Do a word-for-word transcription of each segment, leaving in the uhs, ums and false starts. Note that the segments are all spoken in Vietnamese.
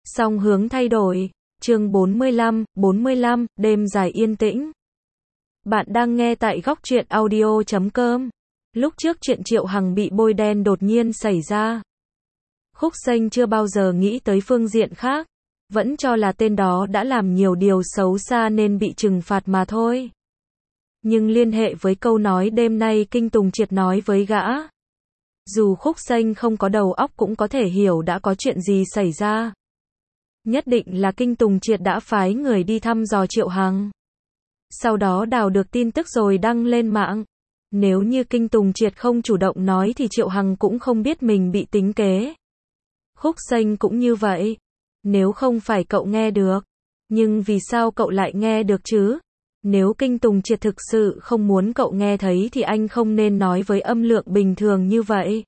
Song hướng thay đổi. Chương bốn mươi lăm, bốn mươi lăm, đêm dài yên tĩnh. Bạn đang nghe tại góc truyện audio chấm com. Lúc trước chuyện Triệu Hằng bị bôi đen đột nhiên xảy ra. Khúc Xanh chưa bao giờ nghĩ tới phương diện khác, vẫn cho là tên đó đã làm nhiều điều xấu xa nên bị trừng phạt mà thôi. Nhưng liên hệ với câu nói đêm nay Kinh Tùng Triệt nói với gã. Dù Khúc Xanh không có đầu óc cũng có thể hiểu đã có chuyện gì xảy ra. Nhất định là Kinh Tùng Triệt đã phái người đi thăm dò Triệu Hằng. Sau đó đào được tin tức rồi đăng lên mạng. Nếu như Kinh Tùng Triệt không chủ động nói thì Triệu Hằng cũng không biết mình bị tính kế. Khúc Xanh cũng như vậy. Nếu không phải cậu nghe được. Nhưng vì sao cậu lại nghe được chứ? Nếu Kinh Tùng Triệt thực sự không muốn cậu nghe thấy thì anh không nên nói với âm lượng bình thường như vậy.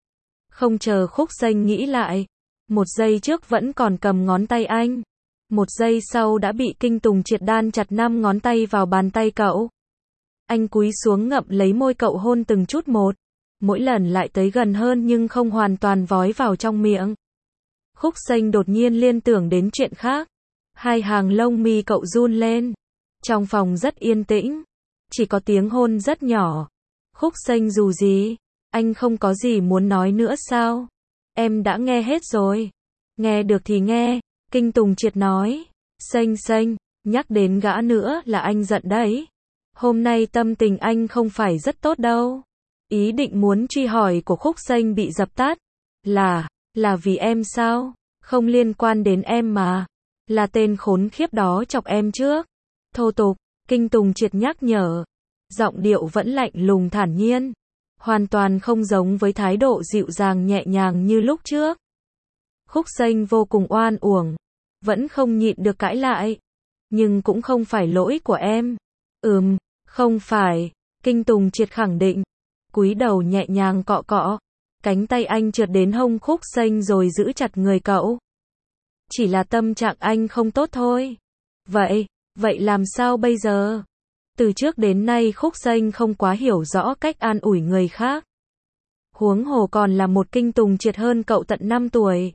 Không chờ Khúc Xanh nghĩ lại. Một giây trước vẫn còn cầm ngón tay anh. Một giây sau đã bị Kinh Tùng Triệt đan chặt năm ngón tay vào bàn tay cậu. Anh cúi xuống ngậm lấy môi cậu hôn từng chút một. Mỗi lần lại tới gần hơn nhưng không hoàn toàn vói vào trong miệng. Khúc Xanh đột nhiên liên tưởng đến chuyện khác. Hai hàng lông mi cậu run lên. Trong phòng rất yên tĩnh. Chỉ có tiếng hôn rất nhỏ. Khúc Xanh dù gì, anh không có gì muốn nói nữa sao? Em đã nghe hết rồi. Nghe được thì nghe, Kinh Tùng Triệt nói. Xanh xanh, nhắc đến gã nữa là anh giận đấy. Hôm nay tâm tình anh không phải rất tốt đâu. Ý định muốn truy hỏi của Khúc Xanh bị dập tắt. Là, là vì em sao? Không liên quan đến em mà. Là tên khốn khiếp đó chọc em trước. Thô tục, Kinh Tùng Triệt nhắc nhở. Giọng điệu vẫn lạnh lùng thản nhiên. Hoàn toàn không giống với thái độ dịu dàng nhẹ nhàng như lúc trước. Khúc Xanh vô cùng oan uổng. Vẫn không nhịn được cãi lại. Nhưng cũng không phải lỗi của em. Ừm, không phải. Kinh Tùng Triệt khẳng định. Cúi đầu nhẹ nhàng cọ cọ. Cánh tay anh trượt đến hông Khúc Xanh rồi giữ chặt người cậu. Chỉ là tâm trạng anh không tốt thôi. Vậy, vậy làm sao bây giờ? Từ trước đến nay Khúc Xanh không quá hiểu rõ cách an ủi người khác. Huống hồ còn là một Kinh Tùng Triệt hơn cậu tận năm tuổi.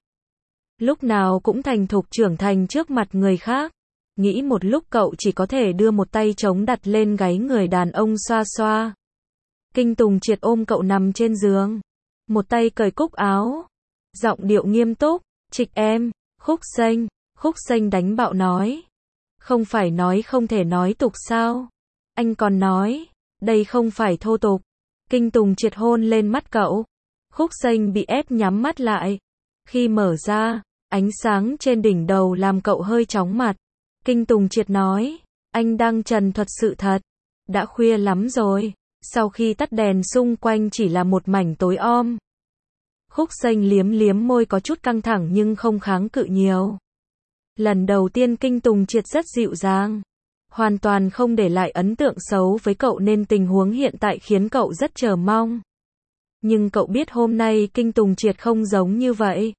Lúc nào cũng thành thục trưởng thành trước mặt người khác. Nghĩ một lúc cậu chỉ có thể đưa một tay trống đặt lên gáy người đàn ông xoa xoa. Kinh Tùng Triệt ôm cậu nằm trên giường. Một tay cởi cúc áo. Giọng điệu nghiêm túc. Trịch em, Khúc Xanh. Khúc Xanh đánh bạo nói. Không phải nói không thể nói tục sao? Anh còn nói, đây không phải thô tục. Kinh Tùng Triệt hôn lên mắt cậu. Khúc Xanh bị ép nhắm mắt lại. Khi mở ra, ánh sáng trên đỉnh đầu làm cậu hơi chóng mặt. Kinh Tùng Triệt nói, anh đang trần thuật sự thật. Đã khuya lắm rồi. Sau khi tắt đèn xung quanh chỉ là một mảnh tối om. Khúc Xanh liếm liếm môi có chút căng thẳng nhưng không kháng cự nhiều. Lần đầu tiên Kinh Tùng Triệt rất dịu dàng. Hoàn toàn không để lại ấn tượng xấu với cậu nên tình huống hiện tại khiến cậu rất chờ mong. Nhưng cậu biết hôm nay Kinh Tùng Triệt không giống như vậy.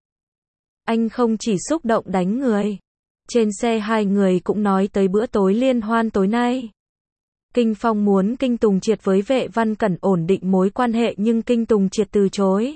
Anh không chỉ xúc động đánh người. Trên xe hai người cũng nói tới bữa tối liên hoan tối nay. Kinh Phong muốn Kinh Tùng Triệt với Vệ Văn Cẩn ổn định mối quan hệ nhưng Kinh Tùng Triệt từ chối.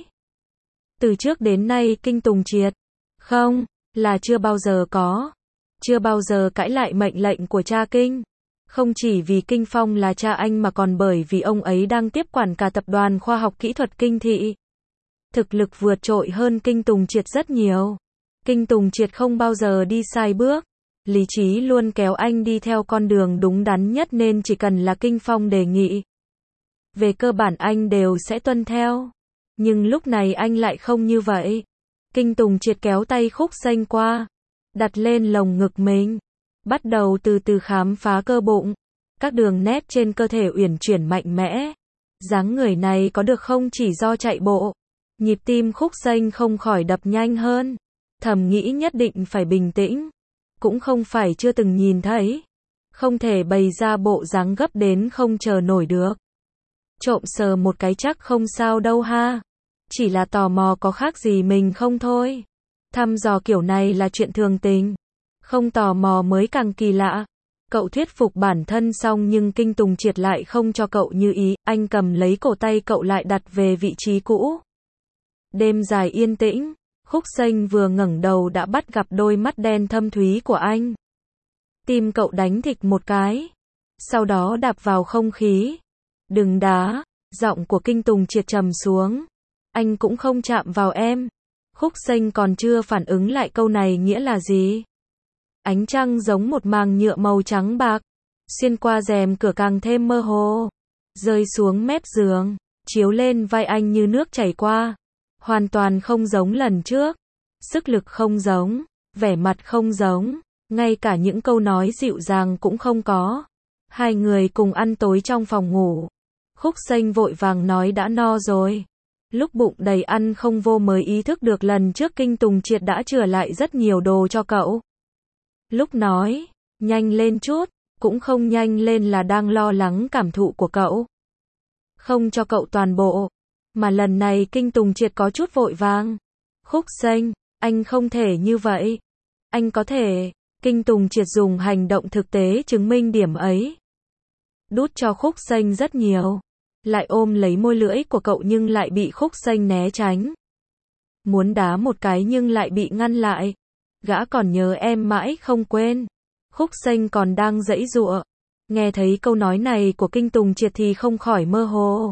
Từ trước đến nay Kinh Tùng Triệt, không, là chưa bao giờ có. Chưa bao giờ cãi lại mệnh lệnh của cha Kinh. Không chỉ vì Kinh Phong là cha anh mà còn bởi vì ông ấy đang tiếp quản cả tập đoàn khoa học kỹ thuật Kinh Thị. Thực lực vượt trội hơn Kinh Tùng Triệt rất nhiều. Kinh Tùng Triệt không bao giờ đi sai bước. Lý trí luôn kéo anh đi theo con đường đúng đắn nhất nên chỉ cần là Kinh Phong đề nghị. Về cơ bản anh đều sẽ tuân theo. Nhưng lúc này anh lại không như vậy. Kinh Tùng Triệt kéo tay Khúc Xanh qua. Đặt lên lồng ngực mình. Bắt đầu từ từ khám phá cơ bụng. Các đường nét trên cơ thể uyển chuyển mạnh mẽ. Dáng người này có được không chỉ do chạy bộ. Nhịp tim Khúc Xanh không khỏi đập nhanh hơn. Thầm nghĩ nhất định phải bình tĩnh. Cũng không phải chưa từng nhìn thấy. Không thể bày ra bộ dáng gấp đến không chờ nổi được. Trộm sờ một cái chắc không sao đâu ha. Chỉ là tò mò có khác gì mình không thôi. Thăm dò kiểu này là chuyện thường tình. Không tò mò mới càng kỳ lạ. Cậu thuyết phục bản thân xong nhưng Kinh Tùng Triệt lại không cho cậu như ý. Anh cầm lấy cổ tay cậu lại đặt về vị trí cũ. Đêm dài yên tĩnh. Khúc Xanh vừa ngẩng đầu đã bắt gặp đôi mắt đen thâm thúy của anh. Tim cậu đánh thịch một cái. Sau đó đạp vào không khí. Đừng đá. Giọng của Kinh Tùng Triệt trầm xuống. Anh cũng không chạm vào em. Khúc Xanh còn chưa phản ứng lại câu này nghĩa là gì. Ánh trăng giống một màng nhựa màu trắng bạc. Xuyên qua rèm cửa càng thêm mơ hồ. Rơi xuống mép giường. Chiếu lên vai anh như nước chảy qua. Hoàn toàn không giống lần trước. Sức lực không giống. Vẻ mặt không giống. Ngay cả những câu nói dịu dàng cũng không có. Hai người cùng ăn tối trong phòng ngủ. Khúc Xanh vội vàng nói đã no rồi. Lúc bụng đầy ăn không vô mới ý thức được lần trước Kinh Tùng Triệt đã chừa lại rất nhiều đồ cho cậu. Lúc nói, nhanh lên chút, cũng không nhanh lên là đang lo lắng cảm thụ của cậu. Không cho cậu toàn bộ, mà lần này Kinh Tùng Triệt có chút vội vàng. Khúc Xanh, anh không thể như vậy. Anh có thể. Kinh Tùng Triệt dùng hành động thực tế chứng minh điểm ấy. Đút cho Khúc Xanh rất nhiều. Lại ôm lấy môi lưỡi của cậu nhưng lại bị Khúc Xanh né tránh. Muốn đá một cái nhưng lại bị ngăn lại. Gã còn nhớ em mãi không quên. Khúc Xanh còn đang giãy giụa. Nghe thấy câu nói này của Kinh Tùng Triệt thì không khỏi mơ hồ.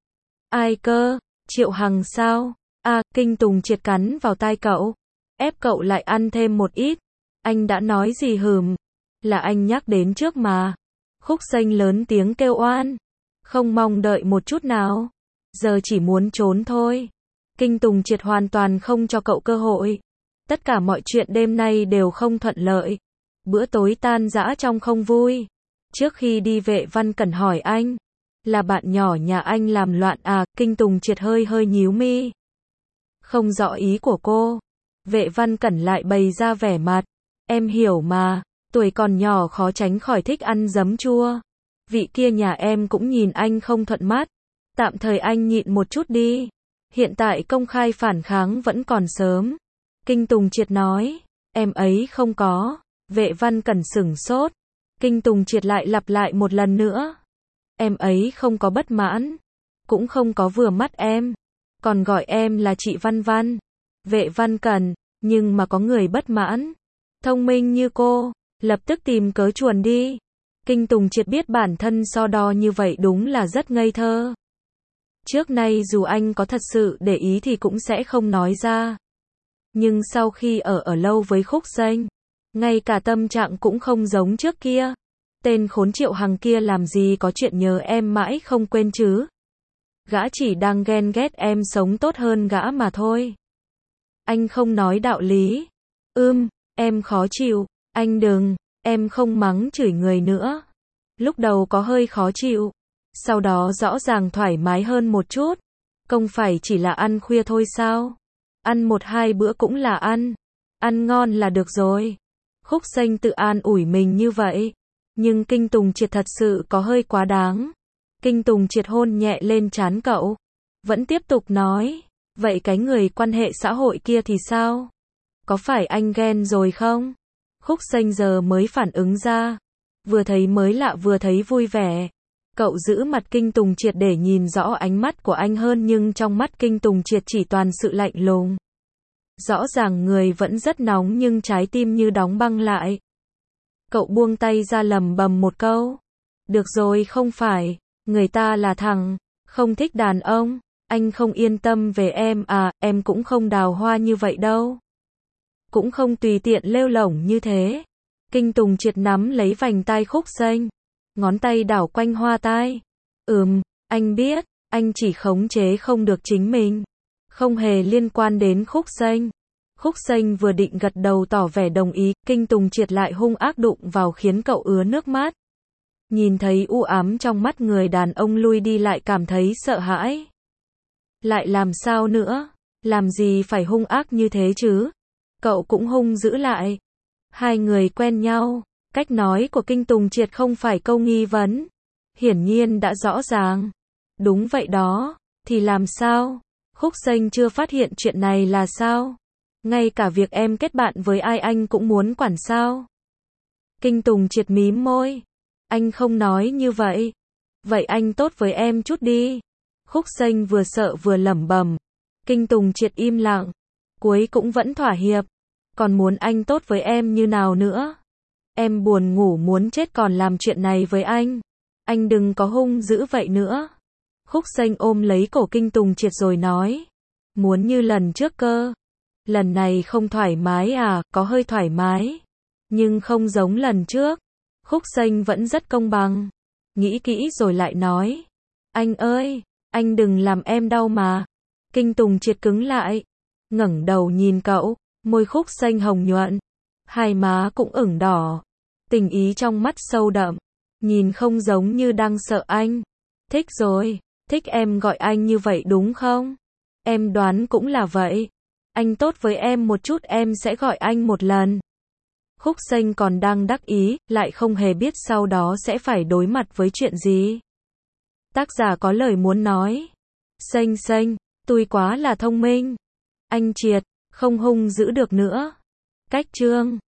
Ai cơ? Triệu Hằng sao? À, Kinh Tùng Triệt cắn vào tai cậu. Ép cậu lại ăn thêm một ít. Anh đã nói gì hừm? Là anh nhắc đến trước mà. Khúc Xanh lớn tiếng kêu oan. Không mong đợi một chút nào. Giờ chỉ muốn trốn thôi. Kinh Tùng Triệt hoàn toàn không cho cậu cơ hội. Tất cả mọi chuyện đêm nay đều không thuận lợi. Bữa tối tan rã trong không vui. Trước khi đi Vệ Văn Cẩn hỏi anh. Là bạn nhỏ nhà anh làm loạn à? Kinh Tùng Triệt hơi hơi nhíu mi. Không rõ ý của cô. Vệ Văn Cẩn lại bày ra vẻ mặt. Em hiểu mà. Tuổi còn nhỏ khó tránh khỏi thích ăn giấm chua. Vị kia nhà em cũng nhìn anh không thuận mắt. Tạm thời anh nhịn một chút đi. Hiện tại công khai phản kháng vẫn còn sớm. Kinh Tùng Triệt nói. Em ấy không có. Vệ Văn Cẩn sửng sốt. Kinh Tùng Triệt lại lặp lại một lần nữa. Em ấy không có bất mãn. Cũng không có vừa mắt em. Còn gọi em là chị Văn Văn. Vệ Văn Cẩn. Nhưng mà có người bất mãn. Thông minh như cô. Lập tức tìm cớ chuồn đi. Kinh Tùng Triệt biết bản thân so đo như vậy đúng là rất ngây thơ. Trước nay dù anh có thật sự để ý thì cũng sẽ không nói ra. Nhưng sau khi ở ở lâu với Khúc Xanh, ngay cả tâm trạng cũng không giống trước kia. Tên khốn Triệu Hằng kia làm gì có chuyện nhớ em mãi không quên chứ. Gã chỉ đang ghen ghét em sống tốt hơn gã mà thôi. Anh không nói đạo lý. Ưm, em khó chịu. Anh đừng, em không mắng chửi người nữa. Lúc đầu có hơi khó chịu. Sau đó rõ ràng thoải mái hơn một chút. Không phải chỉ là ăn khuya thôi sao? Ăn một hai bữa cũng là ăn. Ăn ngon là được rồi. Khúc Xanh tự an ủi mình như vậy. Nhưng Kinh Tùng Triệt thật sự có hơi quá đáng. Kinh Tùng Triệt hôn nhẹ lên trán cậu. Vẫn tiếp tục nói. Vậy cái người quan hệ xã hội kia thì sao? Có phải anh ghen rồi không? Khúc Xanh giờ mới phản ứng ra. Vừa thấy mới lạ vừa thấy vui vẻ. Cậu giữ mặt Kinh Tùng Triệt để nhìn rõ ánh mắt của anh hơn nhưng trong mắt Kinh Tùng Triệt chỉ toàn sự lạnh lùng. Rõ ràng người vẫn rất nóng nhưng trái tim như đóng băng lại. Cậu buông tay ra lầm bầm một câu. Được rồi không phải. Người ta là thằng. Không thích đàn ông. Anh không yên tâm về em à. Em cũng không đào hoa như vậy đâu. Cũng không tùy tiện lêu lổng như thế. Kinh Tùng Triệt nắm lấy vành tai Khúc Xanh. Ngón tay đảo quanh hoa tai. Ừm, anh biết. Anh chỉ khống chế không được chính mình. Không hề liên quan đến Khúc Xanh. Khúc Xanh vừa định gật đầu tỏ vẻ đồng ý. Kinh Tùng Triệt lại hung ác đụng vào khiến cậu ứa nước mắt. Nhìn thấy u ám trong mắt người đàn ông lui đi lại cảm thấy sợ hãi. Lại làm sao nữa? Làm gì phải hung ác như thế chứ? Cậu cũng hung dữ lại. Hai người quen nhau. Cách nói của Kinh Tùng Triệt không phải câu nghi vấn. Hiển nhiên đã rõ ràng. Đúng vậy đó. Thì làm sao? Khúc Xanh chưa phát hiện chuyện này là sao? Ngay cả việc em kết bạn với ai anh cũng muốn quản sao? Kinh Tùng Triệt mím môi. Anh không nói như vậy. Vậy anh tốt với em chút đi. Khúc Xanh vừa sợ vừa lẩm bẩm. Kinh Tùng Triệt im lặng. cuối cũng vẫn thỏa hiệp. Còn muốn anh tốt với em như nào nữa? Em buồn ngủ muốn chết còn làm chuyện này với anh. Anh đừng có hung dữ vậy nữa. Khúc Xanh ôm lấy cổ Kinh Tùng Triệt rồi nói. Muốn như lần trước cơ. Lần này không thoải mái à, có hơi thoải mái. Nhưng không giống lần trước. Khúc Xanh vẫn rất công bằng. Nghĩ kỹ rồi lại nói. Anh ơi, anh đừng làm em đau mà. Kinh Tùng Triệt cứng lại. Ngẩng đầu nhìn cậu, môi Khúc Xanh hồng nhuận. Hai má cũng ửng đỏ. Tình ý trong mắt sâu đậm. Nhìn không giống như đang sợ anh. Thích rồi, thích em gọi anh như vậy đúng không? Em đoán cũng là vậy. Anh tốt với em một chút em sẽ gọi anh một lần. Khúc Xanh còn đang đắc ý, lại không hề biết sau đó sẽ phải đối mặt với chuyện gì. Tác giả có lời muốn nói. Xanh xanh, tôi quá là thông minh. Anh Triệt, không hung dữ được nữa. Cách chương